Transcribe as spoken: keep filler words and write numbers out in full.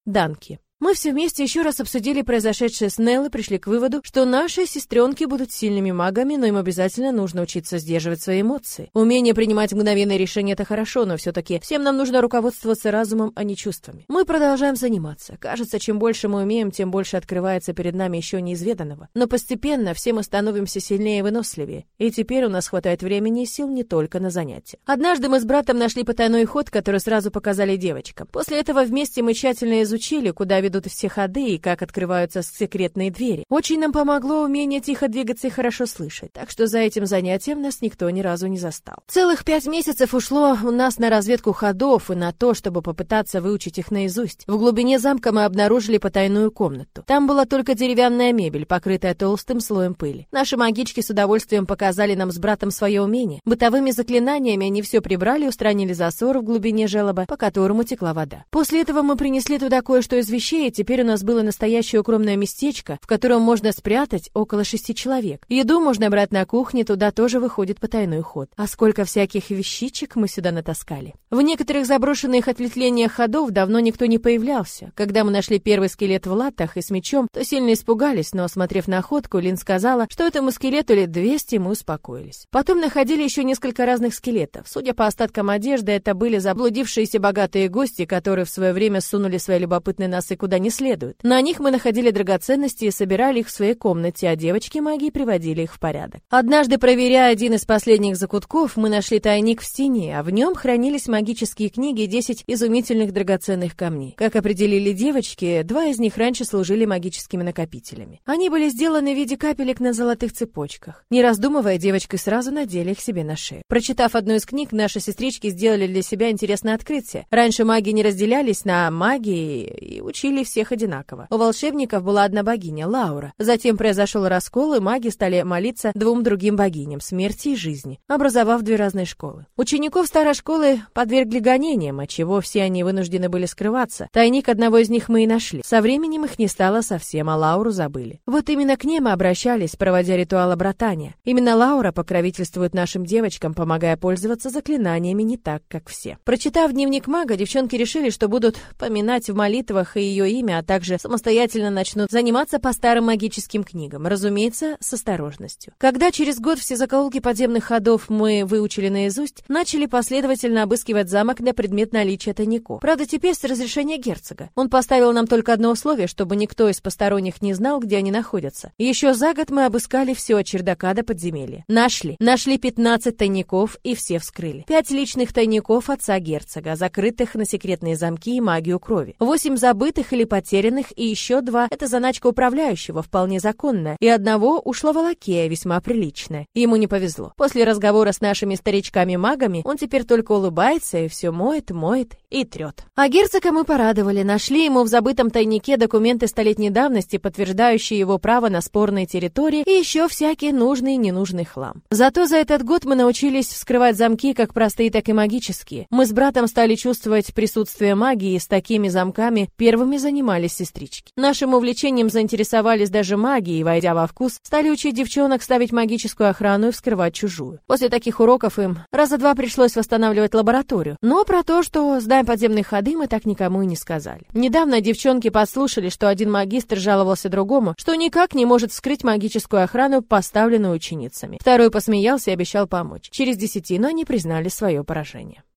Данки. Мы все вместе еще раз обсудили произошедшее с Нелл и пришли к выводу, что наши сестренки будут сильными магами, но им обязательно нужно учиться сдерживать свои эмоции. Умение принимать мгновенные решения — это хорошо, но все-таки всем нам нужно руководствоваться разумом, а не чувствами. Мы продолжаем заниматься. Кажется, чем больше мы умеем, тем больше открывается перед нами еще неизведанного. Но постепенно все мы становимся сильнее и выносливее. И теперь у нас хватает времени и сил не только на занятия. Однажды мы с братом нашли потайной ход, который сразу показали девочкам. После этого вместе мы тщательно изучили, куда ведут идут все ходы и как открываются секретные двери. Очень нам помогло умение тихо двигаться и хорошо слышать, так что за этим занятием нас никто ни разу не застал. Целых пять месяцев ушло у нас на разведку ходов и на то, чтобы попытаться выучить их наизусть. В глубине замка мы обнаружили потайную комнату. Там была только деревянная мебель, покрытая толстым слоем пыли. Наши магички с удовольствием показали нам с братом свое умение. Бытовыми заклинаниями они все прибрали и устранили засор в глубине желоба, по которому текла вода. После этого мы принесли туда кое-что из вещей, и теперь у нас было настоящее укромное местечко, в котором можно спрятать около шести человек. Еду можно брать на кухне, туда тоже выходит потайной ход. А сколько всяких вещичек мы сюда натаскали. В некоторых заброшенных ответвлениях ходов давно никто не появлялся. Когда мы нашли первый скелет в латах и с мечом, то сильно испугались, но, осмотрев находку, Лин сказала, что этому скелету лет двести, мы успокоились. Потом находили еще несколько разных скелетов. Судя по остаткам одежды, это были заблудившиеся богатые гости, которые в свое время сунули свои любопытные носы куда не следует. На них мы находили драгоценности и собирали их в своей комнате, а девочки магии приводили их в порядок. Однажды, проверяя один из последних закутков, мы нашли тайник в стене, а в нем хранились магические книги и десять изумительных драгоценных камней. Как определили девочки, два из них раньше служили магическими накопителями. Они были сделаны в виде капелек на золотых цепочках. Не раздумывая, девочки сразу надели их себе на шею. Прочитав одну из книг, наши сестрички сделали для себя интересное открытие. Раньше маги не разделялись на магии и учили всех одинаково. У волшебников была одна богиня, Лаура. Затем произошел раскол, и маги стали молиться двум другим богиням — смерти и жизни, образовав две разные школы. Учеников старой школы подвергли гонениям, отчего все они вынуждены были скрываться. Тайник одного из них мы и нашли. Со временем их не стало совсем, а Лауру забыли. Вот именно к ней мы обращались, проводя ритуал обратания. Именно Лаура покровительствует нашим девочкам, помогая пользоваться заклинаниями не так, как все. Прочитав дневник мага, девчонки решили, что будут поминать в молитвах и ее имя, а также самостоятельно начнут заниматься по старым магическим книгам, разумеется, с осторожностью. Когда через год все закоулки подземных ходов мы выучили наизусть, начали последовательно обыскивать замок на предмет наличия тайников. Правда, теперь с разрешения герцога. Он поставил нам только одно условие, чтобы никто из посторонних не знал, где они находятся. Еще за год мы обыскали все от чердака до подземелья. Нашли. Нашли пятнадцать тайников и все вскрыли. Пять личных тайников отца герцога, закрытых на секретные замки и магию крови. Восемь забытых или потерянных, и еще два — это заначка управляющего, вполне законная, и одного ушлого лакея, весьма приличная. Ему не повезло. После разговора с нашими старичками-магами он теперь только улыбается и все моет, моет и трет. А герцога мы порадовали. Нашли ему в забытом тайнике документы столетней давности, подтверждающие его право на спорные территории, и еще всякий нужный и ненужный хлам. Зато за этот год мы научились вскрывать замки как простые, так и магические. Мы с братом стали чувствовать присутствие магии, и с такими замками первыми занимались сестрички. Нашим увлечением заинтересовались даже маги, и, войдя во вкус, стали учить девчонок ставить магическую охрану и вскрывать чужую. После таких уроков им раза два пришлось восстанавливать лабораторию. Но про то, что знаем подземные ходы, мы так никому и не сказали. Недавно девчонки подслушали, что один магистр жаловался другому, что никак не может вскрыть магическую охрану, поставленную ученицами. Второй посмеялся и обещал помочь. Через десятину они признали свое поражение.